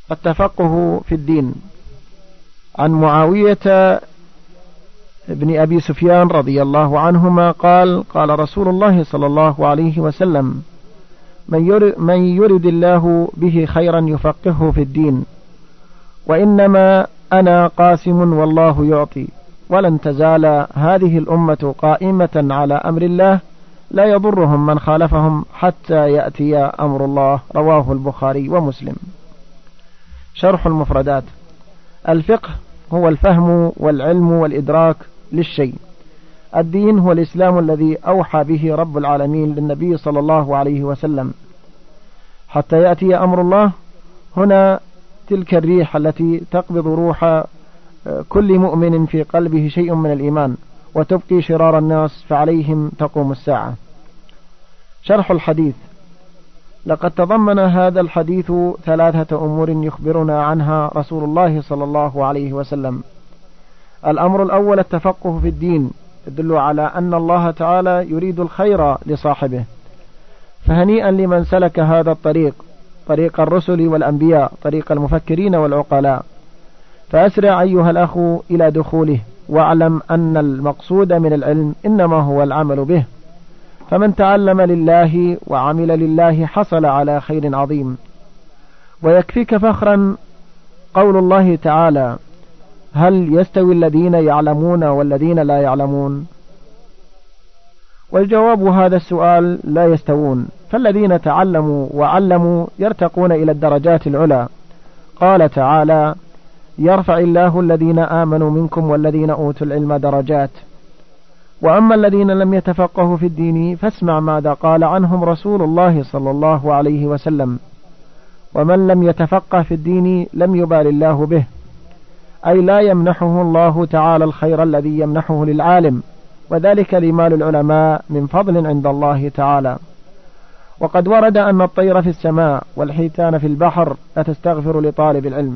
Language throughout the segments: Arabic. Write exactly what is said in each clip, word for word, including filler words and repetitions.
التفقه في الدين. عن معاوية ابن أبي سفيان رضي الله عنهما قال: قال رسول الله صلى الله عليه وسلم: من يرد الله به خيرا يفقهه في الدين، وإنما أنا قاسم والله يعطي، ولن تزال هذه الأمة قائمة على أمر الله لا يضرهم من خالفهم حتى يأتي أمر الله. رواه البخاري ومسلم. شرح المفردات. الفقه هو الفهم والعلم والإدراك للشيء. الدين هو الإسلام الذي أوحى به رب العالمين للنبي صلى الله عليه وسلم حتى يأتي أمر الله. هنا تلك الريح التي تقبض روح كل مؤمن في قلبه شيء من الإيمان وتبقي شرار الناس فعليهم تقوم الساعة. شرح الحديث. لقد تضمن هذا الحديث ثلاثة أمور يخبرنا عنها رسول الله صلى الله عليه وسلم. الأمر الأول التفقه في الدين، يدل على أن الله تعالى يريد الخير لصاحبه، فهنيئا لمن سلك هذا الطريق، طريق الرسل والأنبياء، طريق المفكرين والعقلاء. فأسرع أيها الأخ إلى دخوله، واعلم أن المقصود من العلم إنما هو العمل به، فمن تعلم لله وعمل لله حصل على خير عظيم. ويكفيك فخرا قول الله تعالى: هل يستوي الذين يعلمون والذين لا يعلمون؟ والجواب هذا السؤال: لا يستوون، فالذين تعلموا وعلموا يرتقون إلى الدرجات العلى. قال تعالى: يرفع الله الذين آمنوا منكم والذين أوتوا العلم درجات. وأما الذين لم يتفقهوا في الدين فاسمع ماذا قال عنهم رسول الله صلى الله عليه وسلم: ومن لم يتفقه في الدين لم يبال الله به، أي لا يمنحه الله تعالى الخير الذي يمنحه للعالم، وذلك لمال العلماء من فضل عند الله تعالى. وقد ورد أن الطير في السماء والحيتان في البحر لا تستغفر لطالب العلم.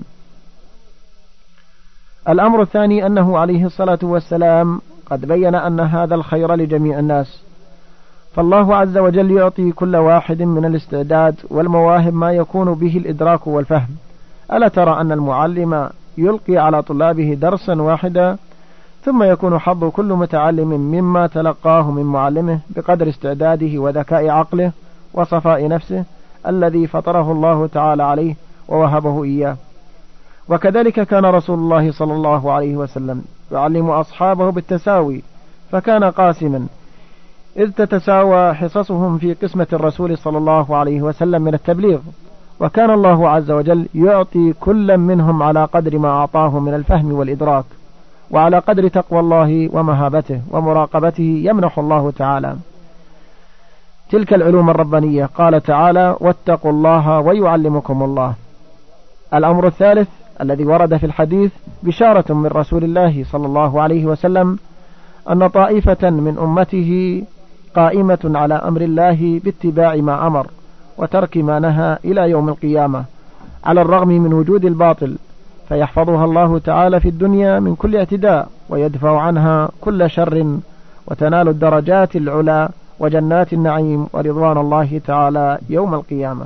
الأمر الثاني أنه عليه الصلاة والسلام قد بين أن هذا الخير لجميع الناس، فالله عز وجل يعطي كل واحد من الاستعداد والمواهب ما يكون به الإدراك والفهم. ألا ترى أن المعلم يلقي على طلابه درسا واحدا ثم يكون حظ كل متعلم مما تلقاه من معلمه بقدر استعداده وذكاء عقله وصفاء نفسه الذي فطره الله تعالى عليه ووهبه إياه. وكذلك كان رسول الله صلى الله عليه وسلم يعلم أصحابه بالتساوي، فكان قاسما، إذ تتساوى حصصهم في قسمة الرسول صلى الله عليه وسلم من التبليغ، وكان الله عز وجل يعطي كل منهم على قدر ما أعطاه من الفهم والإدراك، وعلى قدر تقوى الله ومهابته ومراقبته يمنح الله تعالى تلك العلوم الربانية. قال تعالى: واتقوا الله ويعلمكم الله. الأمر الثالث الذي ورد في الحديث بشارة من رسول الله صلى الله عليه وسلم أن طائفة من أمته قائمة على أمر الله باتباع ما أمر وترك ما نهى إلى يوم القيامة، على الرغم من وجود الباطل، فيحفظها الله تعالى في الدنيا من كل اعتداء ويدفع عنها كل شر، وتنال الدرجات العلى وجنات النعيم ورضوان الله تعالى يوم القيامة.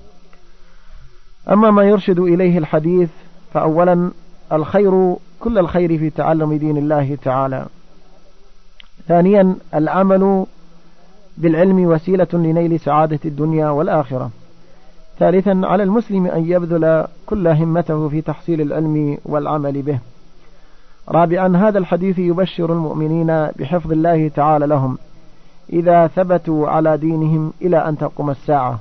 أما ما يرشد إليه الحديث فأولا الخير كل الخير في تعلم دين الله تعالى. ثانيا العمل بالعلم وسيلة لنيل سعادة الدنيا والآخرة. ثالثا على المسلم أن يبذل كل همته في تحصيل العلم والعمل به. رابعا هذا الحديث يبشر المؤمنين بحفظ الله تعالى لهم إذا ثبتوا على دينهم إلى أن تقوم الساعة.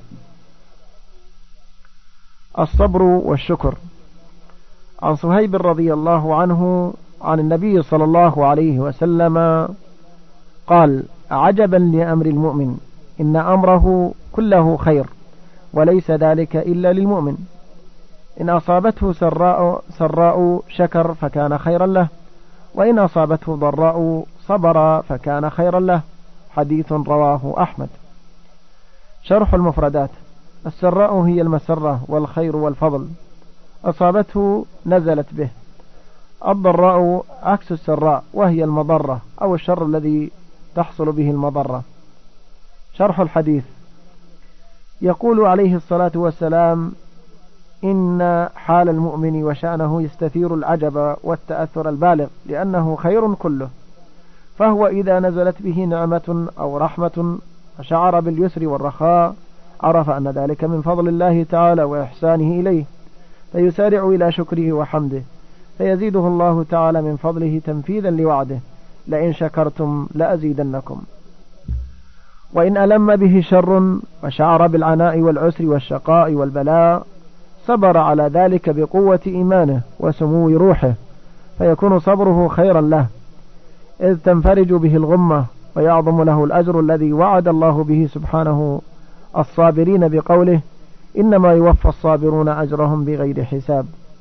الصبر والشكر. عن صهيب رضي الله عنه عن النبي صلى الله عليه وسلم قال: عجبا لأمر المؤمن، إن أمره كله خير، وليس ذلك إلا للمؤمن، إن أصابته سراء, سراء شكر فكان خيرا له، وإن أصابته ضراء صبر فكان خيرا له. حديث رواه أحمد. شرح المفردات. السراء هي المسرة والخير والفضل، أصابته نزلت به. الضراء عكس السراء وهي المضرة أو الشر الذي تحصل به المضرة. شرح الحديث. يقول عليه الصلاة والسلام: إن حال المؤمن وشأنه يستثير العجب والتأثر البالغ، لأنه خير كله، فهو إذا نزلت به نعمة أو رحمة شعر باليسر والرخاء، عرف أن ذلك من فضل الله تعالى وإحسانه إليه، فيسارع إلى شكره وحمده، فيزيده الله تعالى من فضله تنفيذا لوعده: لئن شكرتم لأزيدنكم. وإن ألم به شر وشعر بالعناء والعسر والشقاء والبلاء، صبر على ذلك بقوة إيمانه وسمو روحه، فيكون صبره خيرا له، إذ تنفرج به الغمة ويعظم له الأجر الذي وعد الله به سبحانه الصابرين بقوله: إنما يوفى الصابرون أجرهم بغير حساب.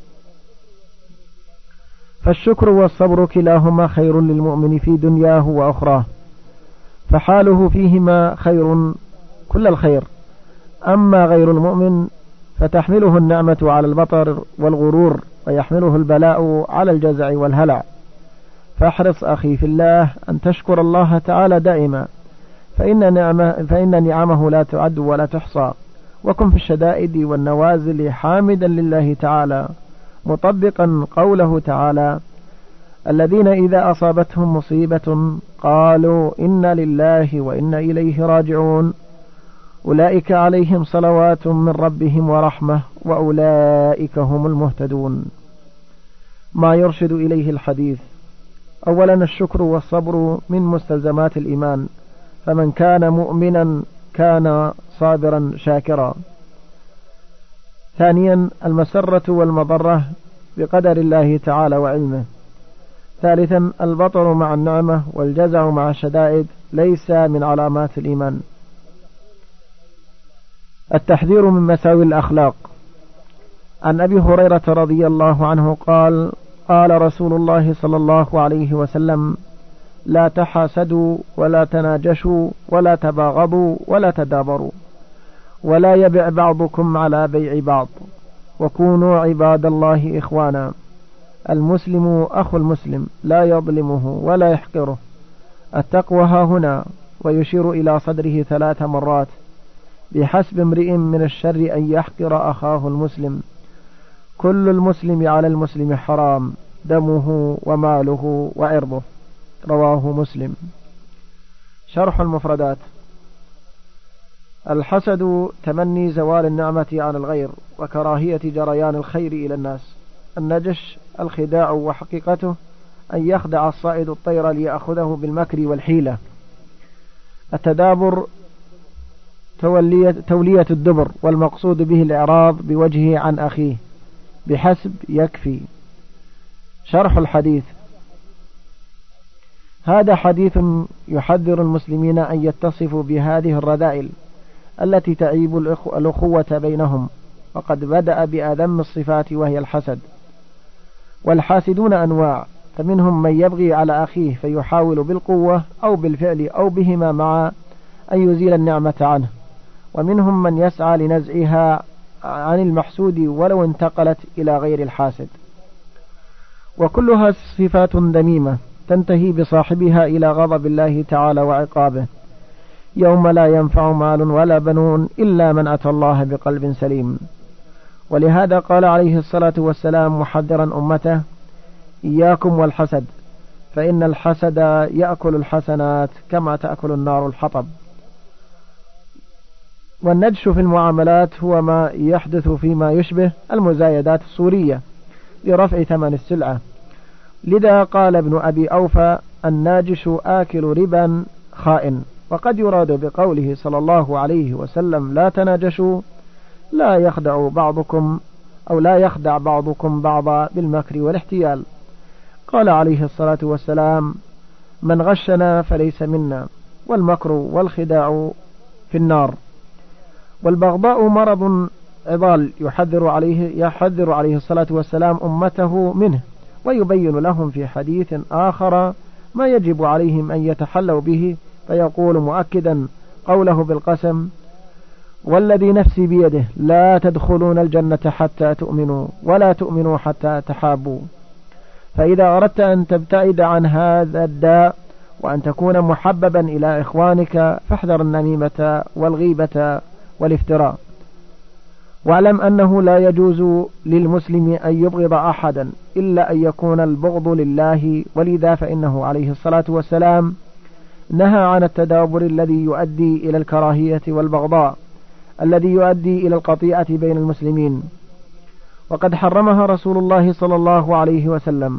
فالشكر والصبر كلاهما خير للمؤمن في دنياه وأخراه، فحاله فيهما خير كل الخير. أما غير المؤمن فتحمله النعمة على البطر والغرور، ويحمله البلاء على الجزع والهلع. فاحرص أخي في الله أن تشكر الله تعالى دائما، فإن, نعمة فإن نعمه لا تعد ولا تحصى. وكن في الشدائد والنوازل حامدا لله تعالى، مطبقا قوله تعالى: الذين إذا أصابتهم مصيبة قالوا إنا لله وإنا إليه راجعون، أولئك عليهم صلوات من ربهم ورحمة وأولئك هم المهتدون. ما يرشد إليه الحديث: أولا الشكر والصبر من مستلزمات الإيمان، فمن كان مؤمنا كان صابرا شاكرا. ثانيا المسرة والمضرة بقدر الله تعالى وعلمه. ثالثا البطر مع النعمة والجزع مع الشدائد ليس من علامات الإيمان. التحذير من مساوي الأخلاق. عن أبي هريرة رضي الله عنه قال: قال رسول الله صلى الله عليه وسلم: لا تحاسدوا ولا تناجشوا ولا تباغضوا ولا تدابروا، ولا يبع بعضكم على بيع بعض، وكونوا عباد الله إخوانا. المسلم أخو المسلم لا يظلمه ولا يحقره. التقوى ها هنا، ويشير إلى صدره ثلاث مرات: بحسب امرئ من الشر أن يحقر أخاه المسلم، كل المسلم على المسلم حرام، دمه وماله وعرضه. رواه مسلم. شرح المفردات. الحسد تمني زوال النعمة عن الغير وكراهية جريان الخير إلى الناس. النجش الخداع، وحقيقته أن يخدع الصائد الطير ليأخذه بالمكر والحيلة. التدابر تولية الدبر، والمقصود به الإعراض بوجهه عن أخيه. بحسب يكفي. شرح الحديث. هذا حديث يحذر المسلمين أن يتصفوا بهذه الرذائل التي تعيب الأخوة بينهم، وقد بدأ بأذم الصفات وهي الحسد. والحاسدون أنواع، فمنهم من يبغي على أخيه فيحاول بالقوة أو بالفعل أو بهما معا أن يزيل النعمة عنه، ومنهم من يسعى لنزعها عن المحسود ولو انتقلت إلى غير الحاسد. وكلها صفات ذميمة تنتهي بصاحبها إلى غضب الله تعالى وعقابه، يوم لا ينفع مال ولا بنون إلا من أتى الله بقلب سليم. ولهذا قال عليه الصلاة والسلام محذرا أمته: إياكم والحسد، فإن الحسد يأكل الحسنات كما تأكل النار الحطب. والنجش في المعاملات هو ما يحدث فيما يشبه المزايدات الصورية لرفع ثمن السلعة. لذا قال ابن أبي أوفى: الناجش آكل ربا خائن. وقد يراد بقوله صلى الله عليه وسلم: لا تناجشوا، لا يخدع بعضكم أو لا يخدع بعضكم بعضا بالمكر والاحتيال. قال عليه الصلاة والسلام: من غشنا فليس منا، والمكر والخداع في النار. والبغضاء مرض عضال يحذر عليه, يحذر عليه الصلاة والسلام أمته منه، ويبين لهم في حديث آخر ما يجب عليهم أن يتحلوا به، فيقول مؤكدا قوله بالقسم: والذي نفسي بيده لا تدخلون الجنة حتى تؤمنوا ولا تؤمنوا حتى تحابوا. فإذا أردت أن تبتعد عن هذا الداء وأن تكون محببا إلى إخوانك، فاحذر النميمة والغيبة والافتراء. واعلم أنه لا يجوز للمسلم أن يبغض أحدا إلا أن يكون البغض لله، ولذا فإنه عليه الصلاة والسلام نهى عن التدابر الذي يؤدي إلى الكراهية والبغضاء، الذي يؤدي إلى القطيعة بين المسلمين، وقد حرمها رسول الله صلى الله عليه وسلم،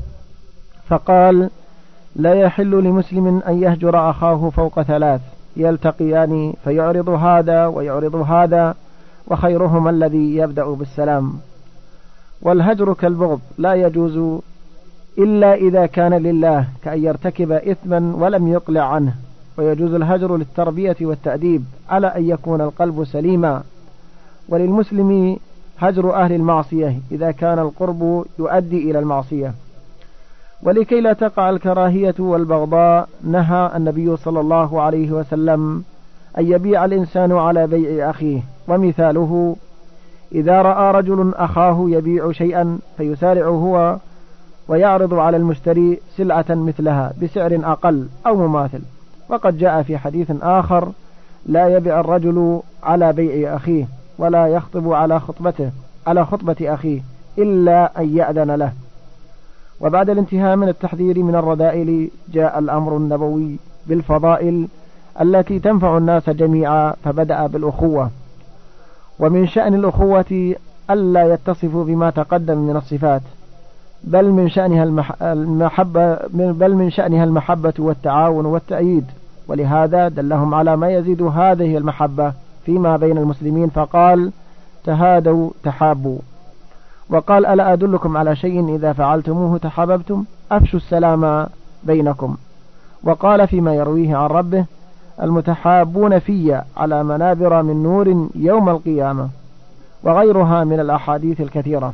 فقال: لا يحل لمسلم أن يهجر أخاه فوق ثلاث يلتقيان فيعرض هذا ويعرض هذا، وخيرهما الذي يبدأ بالسلام. والهجر كالبغض لا يجوز إلا إذا كان لله، كأن يرتكب إثما ولم يقلع عنه، ويجوز الهجر للتربية والتأديب على أن يكون القلب سليما. وللمسلم هجر أهل المعصية إذا كان القرب يؤدي إلى المعصية. ولكي لا تقع الكراهية والبغضاء نهى النبي صلى الله عليه وسلم أن يبيع الإنسان على بيع أخيه، ومثاله: إذا رأى رجل أخاه يبيع شيئا فيسارع هو ويعرض على المشتري سلعة مثلها بسعر أقل أو مماثل. وقد جاء في حديث آخر: لا يبيع الرجل على بيع أخيه ولا يخطب على خطبته على خطبة أخيه إلا أن يأذن له. وبعد الانتهاء من التحذير من الرذائل جاء الأمر النبوي بالفضائل التي تنفع الناس جميعا، فبدأ بالأخوة. ومن شأن الأخوة ألا يتصفوا بما تقدم من الصفات، بل من شأنها المحبة بل من شأنها المحبة والتعاون والتأييد، ولهذا دلهم على ما يزيد هذه المحبة فيما بين المسلمين، فقال: تهادوا تحابوا. وقال: ألا أدلكم على شيء إذا فعلتموه تحاببتم؟ أفشوا السلام بينكم. وقال فيما يرويه عن ربه: المتحابون في على منابر من نور يوم القيامة، وغيرها من الأحاديث الكثيرة.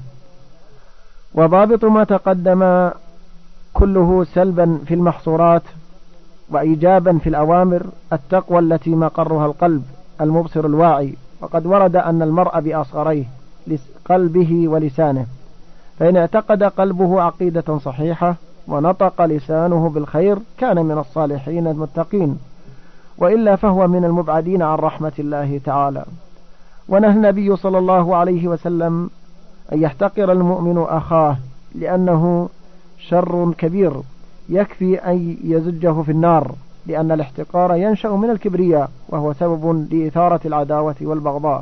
وضابط ما تقدم كله سلبا في المحصورات وإيجابا في الأوامر التقوى التي مقرها القلب المبصر الواعي. وقد ورد أن المرء بأصغريه قلبه ولسانه، فإن اعتقد قلبه عقيدة صحيحة ونطق لسانه بالخير كان من الصالحين المتقين، وإلا فهو من المبعدين عن رحمة الله تعالى. ونهى النبي صلى الله عليه وسلم أن يحتقر المؤمن أخاه، لأنه شر كبير يكفي أن يزجه في النار، لأن الاحتقار ينشأ من الكبرياء، وهو سبب لإثارة العداوة والبغضاء.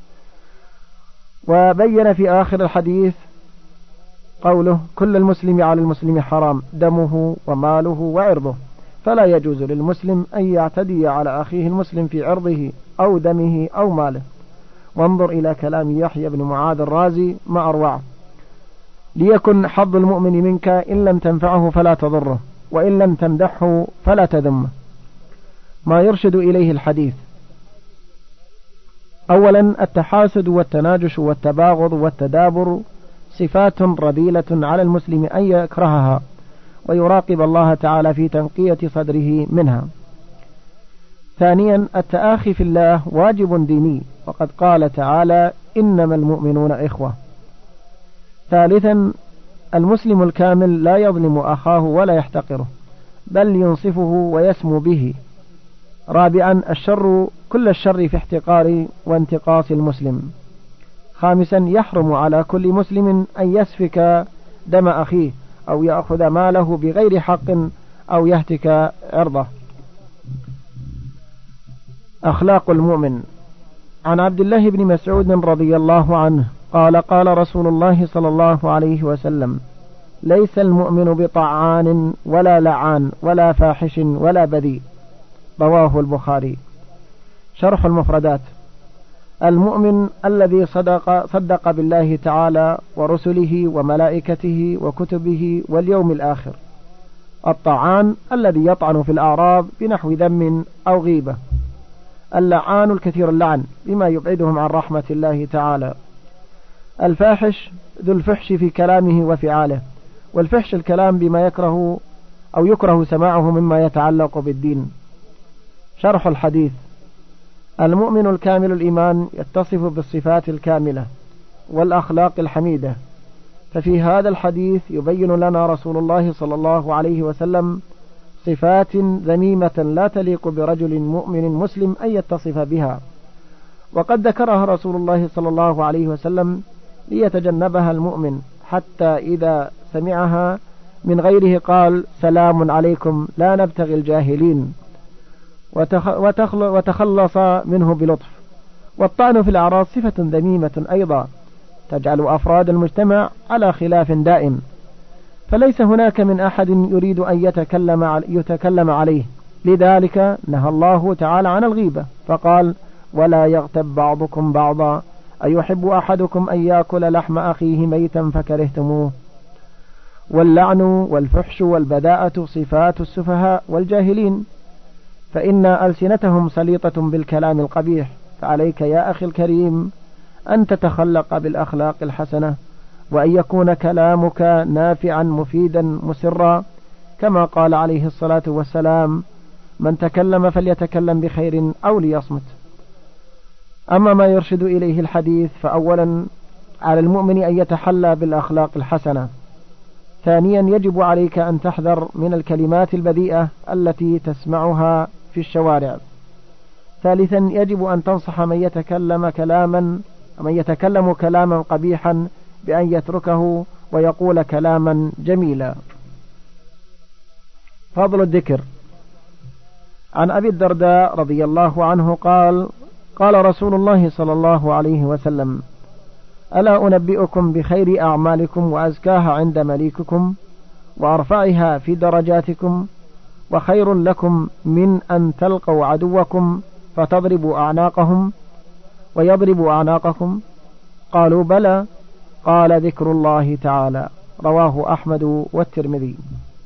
وبين في آخر الحديث قوله: كل المسلم على المسلم حرام دمه وماله وعرضه، فلا يجوز للمسلم أن يعتدي على أخيه المسلم في عرضه أو دمه أو ماله. وانظر إلى كلام يحيى بن معاذ الرازي ما أروعه: ليكن حظ المؤمن منك إن لم تنفعه فلا تضره، وإن لم تمدحه فلا تذمه. ما يرشد إليه الحديث: أولا، التحاسد والتناجش والتباغض والتدابر صفات رذيلة على المسلم أن يكرهها ويراقب الله تعالى في تنقية صدره منها. ثانيا، التآخي في الله واجب ديني، وقد قال تعالى: إنما المؤمنون إخوة. ثالثا، المسلم الكامل لا يظلم أخاه ولا يحتقره، بل ينصفه ويسمو به. رابعا، الشر كل الشر في احتقار وانتقاص المسلم. خامسا، يحرم على كل مسلم أن يسفك دم أخيه أو يأخذ ماله بغير حق أو يهتك عرضه. أخلاق المؤمن. عن عبد الله بن مسعود رضي الله عنه قال: قال رسول الله صلى الله عليه وسلم: ليس المؤمن بطعان ولا لعان ولا فاحش ولا بذيء. رواه البخاري. شرح المفردات. المؤمن الذي صدق, صدق بالله تعالى ورسله وملائكته وكتبه واليوم الآخر. الطعان الذي يطعن في الأعراض بنحو ذم أو غيبة. اللعان الكثير اللعن بما يبعدهم عن رحمة الله تعالى. الفاحش ذو الفحش في كلامه وفعاله، والفحش الكلام بما يكره أو يكره سماعه مما يتعلق بالدين. شرح الحديث. المؤمن الكامل الإيمان يتصف بالصفات الكاملة والأخلاق الحميدة، ففي هذا الحديث يبين لنا رسول الله صلى الله عليه وسلم صفات ذميمة لا تليق برجل مؤمن مسلم أن يتصف بها، وقد ذكرها رسول الله صلى الله عليه وسلم ليتجنبها المؤمن، حتى إذا سمعها من غيره قال سلام عليكم لا نبتغي الجاهلين، وتخلص منه بلطف. والطعن في الأعراض صفة ذميمة أيضا تجعل أفراد المجتمع على خلاف دائم، فليس هناك من أحد يريد أن يتكلم, يتكلم عليه، لذلك نهى الله تعالى عن الغيبة فقال ولا يغتب بعضكم بعضا أيحب أحدكم أن يأكل لحم أخيه ميتا فكرهتموه. واللعن والفحش والبذاءة صفات السفهاء والجاهلين، فإن ألسنتهم سليطة بالكلام القبيح، فعليك يا أخي الكريم أن تتخلق بالأخلاق الحسنة، وأن يكون كلامك نافعا مفيدا مسرا، كما قال عليه الصلاة والسلام من تكلم فليتكلم بخير أو ليصمت. أما ما يرشد إليه الحديث فأولا على المؤمن أن يتحلى بالأخلاق الحسنة، ثانيا يجب عليك أن تحذر من الكلمات البذيئة التي تسمعها في الشوارع، ثالثا يجب أن تنصح من يتكلم كلاما من يتكلم كلاما قبيحا بأن يتركه ويقول كلاما جميلا. فضل الذكر. عن أبي الدرداء رضي الله عنه قال قال رسول الله صلى الله عليه وسلم ألا أنبئكم بخير أعمالكم وأزكاها عند مليككم وأرفعها في درجاتكم وخير لكم من أن تلقوا عدوكم فتضربوا أعناقهم ويضربوا أعناقكم؟ قالوا بلى. قال ذكر الله تعالى. رواه أحمد والترمذي.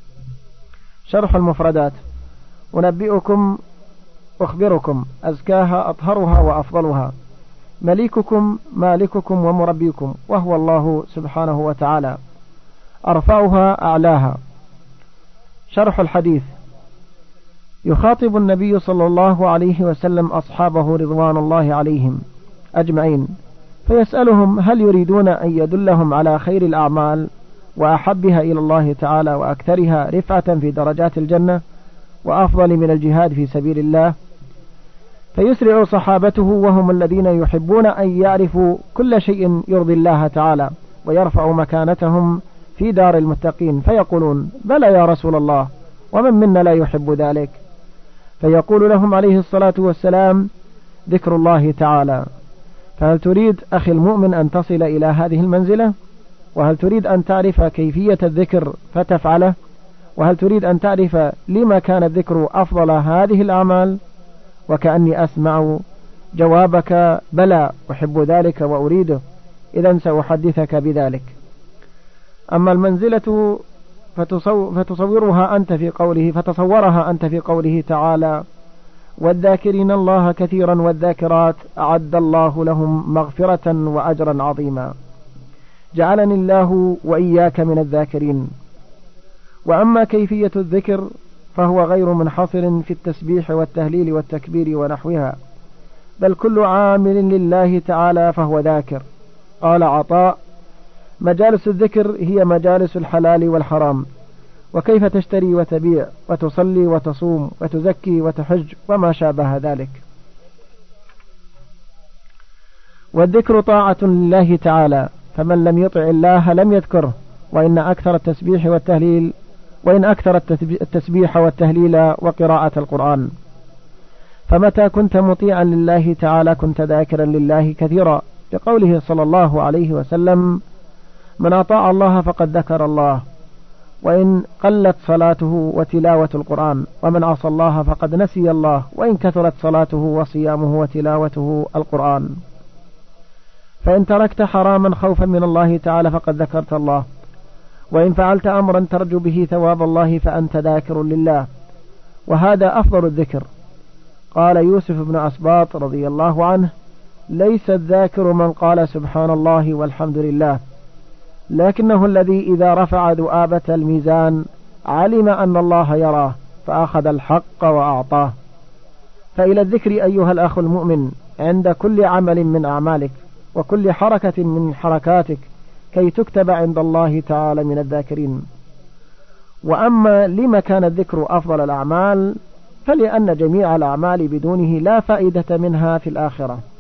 شرح المفردات. أنبئكم أخبركم أزكاها أطهرها وأفضلها، مليككم مالككم ومربيكم وهو الله سبحانه وتعالى، أرفعها أعلاها. شرح الحديث. يخاطب النبي صلى الله عليه وسلم أصحابه رضوان الله عليهم أجمعين فيسألهم هل يريدون أن يدلهم على خير الأعمال وأحبها إلى الله تعالى وأكثرها رفعة في درجات الجنة وأفضل من الجهاد في سبيل الله؟ فيسرع صحابته وهم الذين يحبون أن يعرفوا كل شيء يرضي الله تعالى ويرفع مكانتهم في دار المتقين، فيقولون بلى يا رسول الله، ومن منا لا يحب ذلك؟ فيقول لهم عليه الصلاة والسلام ذكر الله تعالى. فهل تريد أخي المؤمن أن تصل إلى هذه المنزلة؟ وهل تريد أن تعرف كيفية الذكر فتفعله؟ وهل تريد أن تعرف لما كان الذكر أفضل هذه الأعمال؟ وكأني أسمع جوابك بلى أحب ذلك وأريده، إذا سأحدثك بذلك. أما المنزلة فتصورها أنت في قوله فتصورها أنت في قوله تعالى والذاكرين الله كثيرا والذاكرات أعد الله لهم مغفرة وأجرا عظيما. جعلني الله وإياك من الذاكرين. وأما كيفية الذكر فهو غير منحصر في التسبيح والتهليل والتكبير ونحوها، بل كل عامل لله تعالى فهو ذاكر. قال عطاء مجالس الذكر هي مجالس الحلال والحرام، وكيف تشتري وتبيع وتصلي وتصوم وتزكي وتحج وما شابه ذلك. والذكر طاعة لله تعالى، فمن لم يطع الله لم يذكره، وإن أكثر التسبيح والتهليل وإن أكثر التسبيح والتهليل وقراءة القرآن. فمتى كنت مطيعا لله تعالى كنت ذاكرا لله كثيرا، بقوله صلى الله عليه وسلم من أطاع الله فقد ذكر الله، وإن قلت صلاته وتلاوة القرآن، ومن عصى الله فقد نسي الله، وإن كثرت صلاته وصيامه وتلاوته القرآن. فإن تركت حراما خوفا من الله تعالى فقد ذكرت الله، وإن فعلت أمرا ترجو به ثواب الله فأنت ذاكر لله، وهذا أفضل الذكر. قال يوسف بن أسباط رضي الله عنه ليس الذاكر من قال سبحان الله والحمد لله، لكنه الذي إذا رفع ذؤابة الميزان علم أن الله يراه فأخذ الحق وأعطاه. فإلى الذكر أيها الأخ المؤمن عند كل عمل من أعمالك وكل حركة من حركاتك كي تكتب عند الله تعالى من الذاكرين. وأما لما كان الذكر أفضل الأعمال فلأن جميع الأعمال بدونه لا فائدة منها في الآخرة،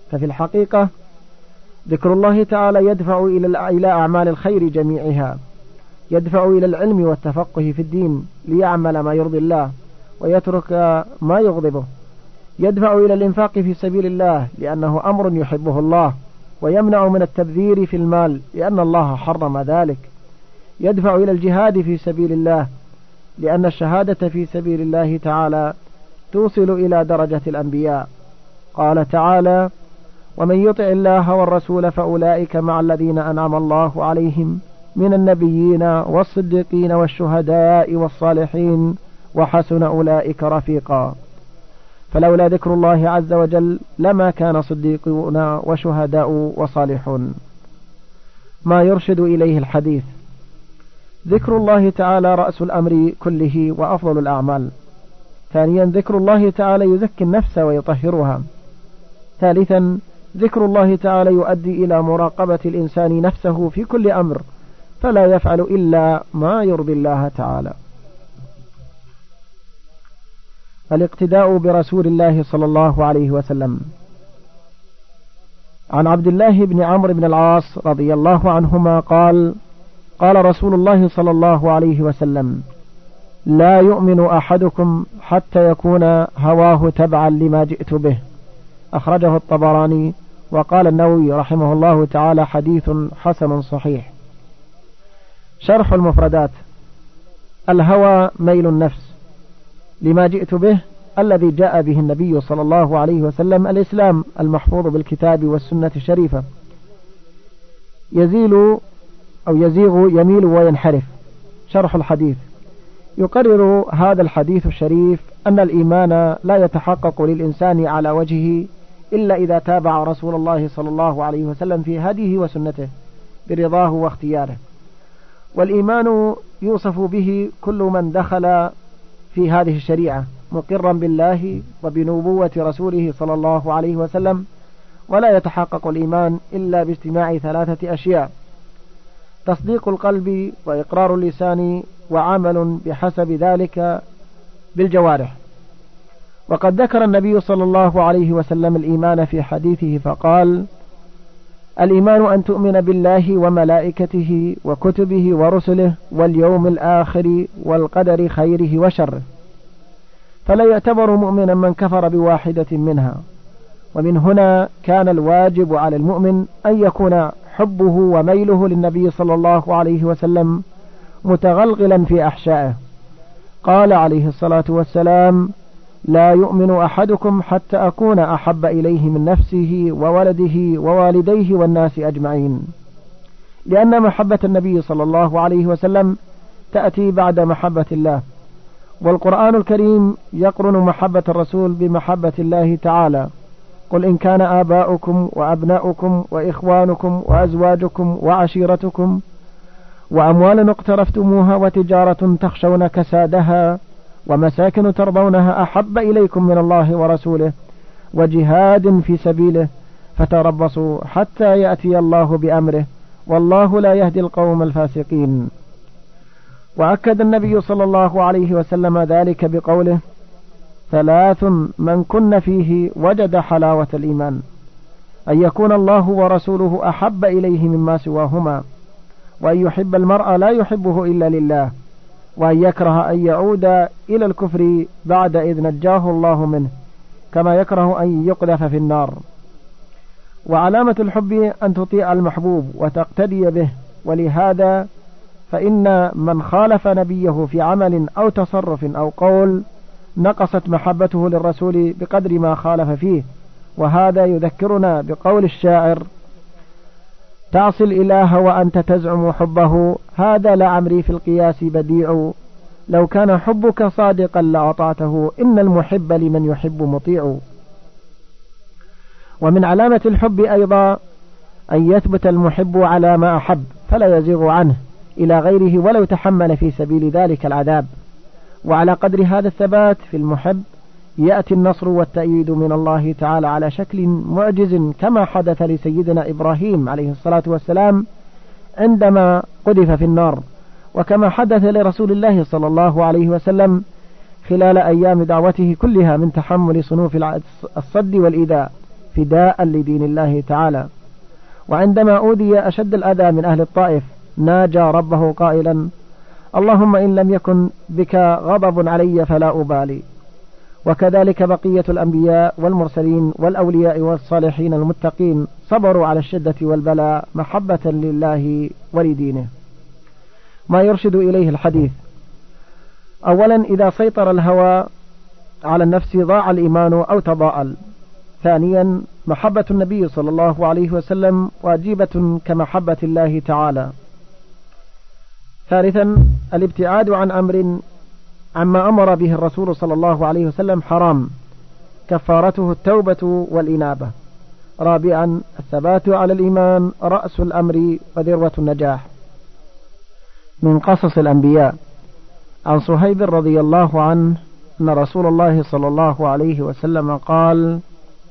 ففي الحقيقة ذكر الله تعالى يدفع إلى أعمال الخير جميعها، يدفع إلى العلم والتفقه في الدين ليعمل ما يرضي الله ويترك ما يغضبه، يدفع إلى الإنفاق في سبيل الله لأنه أمر يحبه الله، ويمنع من التبذير في المال لأن الله حرم ذلك، يدفع إلى الجهاد في سبيل الله لأن الشهادة في سبيل الله تعالى توصل إلى درجة الأنبياء. قال تعالى: ومن يطع الله والرسول فأولئك مع الذين أنعم الله عليهم من النبيين والصديقين والشهداء والصالحين وحسن أولئك رفيقا. فلولا ذكر الله عز وجل لما كان صديقون وشهداء وصالحون. ما يرشد إليه الحديث: ذكر الله تعالى رأس الأمر كله وأفضل الأعمال. ثانيا، ذكر الله تعالى يزكي النفس ويطهرها. ثالثا، ذكر الله تعالى يؤدي إلى مراقبة الإنسان نفسه في كل أمر فلا يفعل إلا ما يرضي الله تعالى. الاقتداء برسول الله صلى الله عليه وسلم. عن عبد الله بن عمرو بن العاص رضي الله عنهما قال: قال رسول الله صلى الله عليه وسلم: لا يؤمن أحدكم حتى يكون هواه تبعا لما جئت به. أخرجه الطبراني. وقال النووي رحمه الله تعالى: حديث حسن صحيح. شرح المفردات: الهوى ميل النفس لما جئت به الذي جاء به النبي صلى الله عليه وسلم، الإسلام المحفوظ بالكتاب والسنة الشريفة، يزيل أو يزيغ يميل وينحرف. شرح الحديث: يقرر هذا الحديث الشريف أن الإيمان لا يتحقق للإنسان على وجهه إلا إذا تابع رسول الله صلى الله عليه وسلم في هديه وسنته برضاه واختياره. والإيمان يوصف به كل من دخل في هذه الشريعة مقرا بالله وبنبوة رسوله صلى الله عليه وسلم، ولا يتحقق الإيمان إلا باجتماع ثلاثة أشياء: تصديق القلب وإقرار اللسان وعمل بحسب ذلك بالجوارح. وقد ذكر النبي صلى الله عليه وسلم الإيمان في حديثه فقال: الإيمان أن تؤمن بالله وملائكته وكتبه ورسله واليوم الآخر والقدر خيره وشره. فلا يعتبر مؤمنا من كفر بواحدة منها. ومن هنا كان الواجب على المؤمن أن يكون حبه وميله للنبي صلى الله عليه وسلم متغلغلا في أحشائه. قال عليه الصلاة والسلام: لا يؤمن أحدكم حتى أكون أحب إليه من نفسه وولده ووالديه والناس أجمعين. لأن محبة النبي صلى الله عليه وسلم تأتي بعد محبة الله، والقرآن الكريم يقرن محبة الرسول بمحبة الله تعالى: قل إن كان آباؤكم وأبناؤكم وإخوانكم وأزواجكم وعشيرتكم وأموال اقترفتموها وتجارة تخشون كسادها ومساكن ترضونها أحب إليكم من الله ورسوله وجهاد في سبيله فتربصوا حتى يأتي الله بأمره والله لا يهدي القوم الفاسقين. وأكد النبي صلى الله عليه وسلم ذلك بقوله: ثلاث من كن فيه وجد حلاوة الإيمان: أن يكون الله ورسوله أحب إليه مما سواهما، وأن يحب المرء لا يحبه إلا لله، وأن يكره أن يعود إلى الكفر بعد إذ نجاه الله منه، كما يكره أن يقذف في النار. وعلامة الحب أن تطيع المحبوب وتقتدي به، ولهذا فإن من خالف نبيه في عمل أو تصرف أو قول نقصت محبته للرسول بقدر ما خالف فيه. وهذا يذكرنا بقول الشاعر: تعصي الإله وأنت تزعم حبه، هذا لعمري في القياس بديع، لو كان حبك صادقا لأطعته، إن المحب لمن يحب مطيع. ومن علامة الحب أيضا أن يثبت المحب على ما أحب فلا يزيغ عنه إلى غيره ولو تحمل في سبيل ذلك العذاب. وعلى قدر هذا الثبات في المحب يأتي النصر والتأييد من الله تعالى على شكل معجز، كما حدث لسيدنا إبراهيم عليه الصلاة والسلام عندما قذف في النار، وكما حدث لرسول الله صلى الله عليه وسلم خلال أيام دعوته كلها من تحمل صنوف الصد والإيذاء فداء لدين الله تعالى. وعندما أوذي أشد الأذى من أهل الطائف ناجى ربه قائلا: اللهم إن لم يكن بك غضب علي فلا أبالي. وكذلك بقية الأنبياء والمرسلين والأولياء والصالحين المتقين صبروا على الشدة والبلاء محبة لله ولدينه. ما يرشد إليه الحديث: أولا، إذا سيطر الهوى على النفس ضاع الإيمان أو تضاءل. ثانيا، محبة النبي صلى الله عليه وسلم واجبة كمحبة الله تعالى. ثالثا، الابتعاد عن أمر عما أمر به الرسول صلى الله عليه وسلم حرام، كفارته التوبة والإنابة. رابعا، الثبات على الإيمان رأس الأمر وذروة النجاح. من قصص الأنبياء: عن صهيب رضي الله عنه أن رسول الله صلى الله عليه وسلم قال: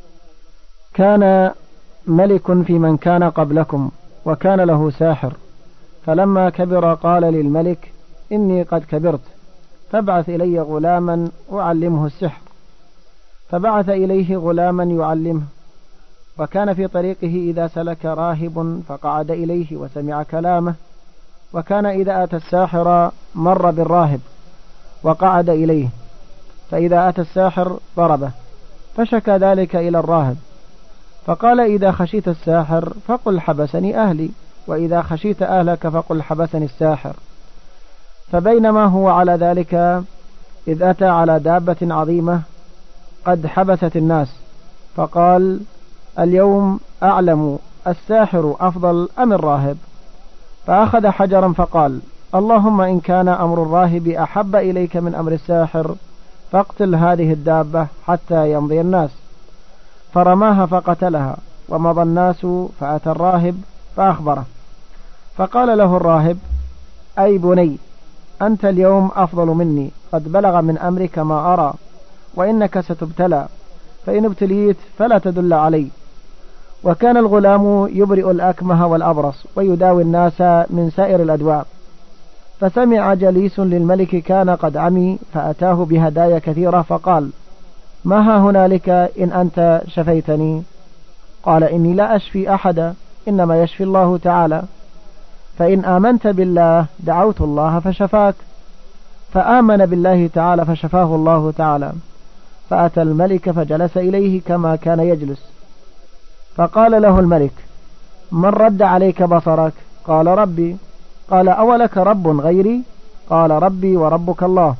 كان ملك في من كان قبلكم وكان له ساحر، فلما كبر قال للملك: إني قد كبرت، فابعث إلي غلاما أعلمه السحر. فبعث إليه غلاما يعلمه، وكان في طريقه إذا سلك راهب فقعد إليه وسمع كلامه، وكان إذا أتى الساحر مر بالراهب وقعد إليه، فإذا أتى الساحر ضربه، فشكى ذلك إلى الراهب، فقال: إذا خشيت الساحر فقل حبسني أهلي، وإذا خشيت أهلك فقل حبسني الساحر. فبينما هو على ذلك إذ أتى على دابة عظيمة قد حبست الناس، فقال: اليوم أعلم الساحر أفضل أم الراهب؟ فأخذ حجرا فقال: اللهم إن كان أمر الراهب أحب إليك من أمر الساحر فاقتل هذه الدابة حتى يمضي الناس. فرماها فقتلها، ومضى الناس، فأتى الراهب فأخبره، فقال له الراهب: أي بني، أنت اليوم أفضل مني، قد بلغ من أمرك ما أرى، وإنك ستبتلى، فإن ابتليت فلا تدل علي. وكان الغلام يبرئ الأكمه والأبرص ويداوي الناس من سائر الأدواء. فسمع جليس للملك كان قد عمي، فأتاه بهدايا كثيرة، فقال: ما ها هنالك إن أنت شفيتني؟ قال: إني لا أشفي أحدا، إنما يشفي الله تعالى، فإن آمنت بالله دعوت الله فشفاك. فآمن بالله تعالى فشفاه الله تعالى. فأتى الملك فجلس إليه كما كان يجلس، فقال له الملك: من رد عليك بصرك؟ قال: ربي. قال: أولك رب غيري؟ قال: ربي وربك الله.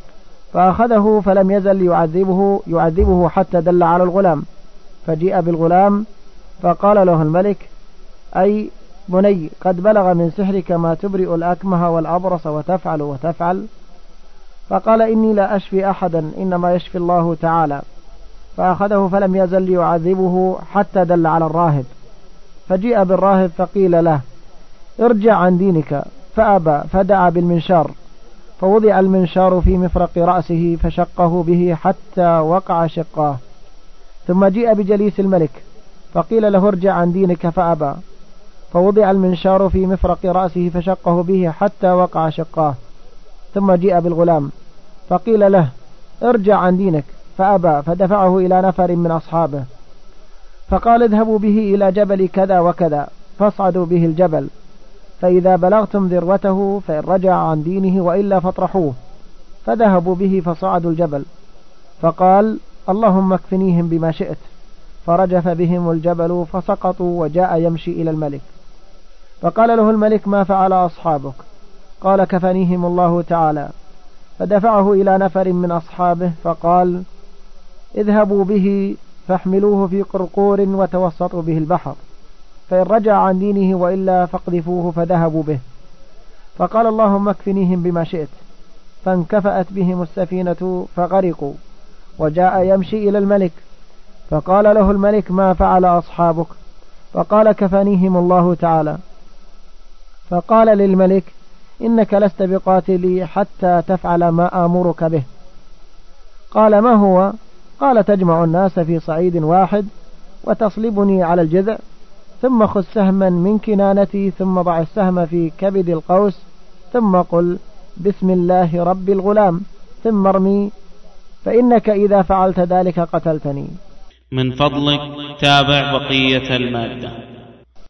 فأخذه فلم يزل يعذبه يعذبه حتى دل على الغلام، فجيء بالغلام، فقال له الملك: أي بني، قد بلغ من سحرك ما تبرئ الأكمه والأبرص وتفعل وتفعل. فقال: إني لا أشفي أحدا، إنما يشفي الله تعالى. فأخذه فلم يزل يعذبه حتى دل على الراهب، فجيء بالراهب فقيل له: ارجع عن دينك، فأبى، فدعا بالمنشار، فوضع المنشار في مفرق رأسه فشقه به حتى وقع شقاه. ثم جيء بجليس الملك، فقيل له: ارجع عن دينك، فأبى، فوضع المنشار في مفرق رأسه فشقه به حتى وقع شقاه. ثم جيء بالغلام، فقيل له: ارجع عن دينك، فأبى، فدفعه إلى نفر من أصحابه، فقال: اذهبوا به إلى جبل كذا وكذا، فاصعدوا به الجبل، فإذا بلغتم ذروته فإن رجع عن دينه وإلا فاطرحوه. فذهبوا به فصعدوا الجبل، فقال: اللهم اكفنيهم بما شئت، فرجف بهم الجبل فسقطوا، وجاء يمشي إلى الملك. فقال له الملك: ما فعل أصحابك؟ قال: كفنيهم الله تعالى. فدفعه إلى نفر من أصحابه، فقال: اذهبوا به فاحملوه في قرقور وتوسطوا به البحر، فإن رجع عن دينه وإلا فاقذفوه. فذهبوا به، فقال: اللهم اكفنيهم بما شئت، فانكفأت بهم السفينة فغرقوا، وجاء يمشي إلى الملك، فقال له الملك: ما فعل أصحابك؟ فقال: كفنيهم الله تعالى. فقال للملك: إنك لست بقاتلي حتى تفعل ما آمرك به. قال: ما هو؟ قال: تجمع الناس في صعيد واحد وتصلبني على الجذع، ثم خذ سهما من كنانتي، ثم ضع السهم في كبد القوس، ثم قل بسم الله رب الغلام، ثم ارمي، فإنك إذا فعلت ذلك قتلتني. من فضلك تابع بقية المادة.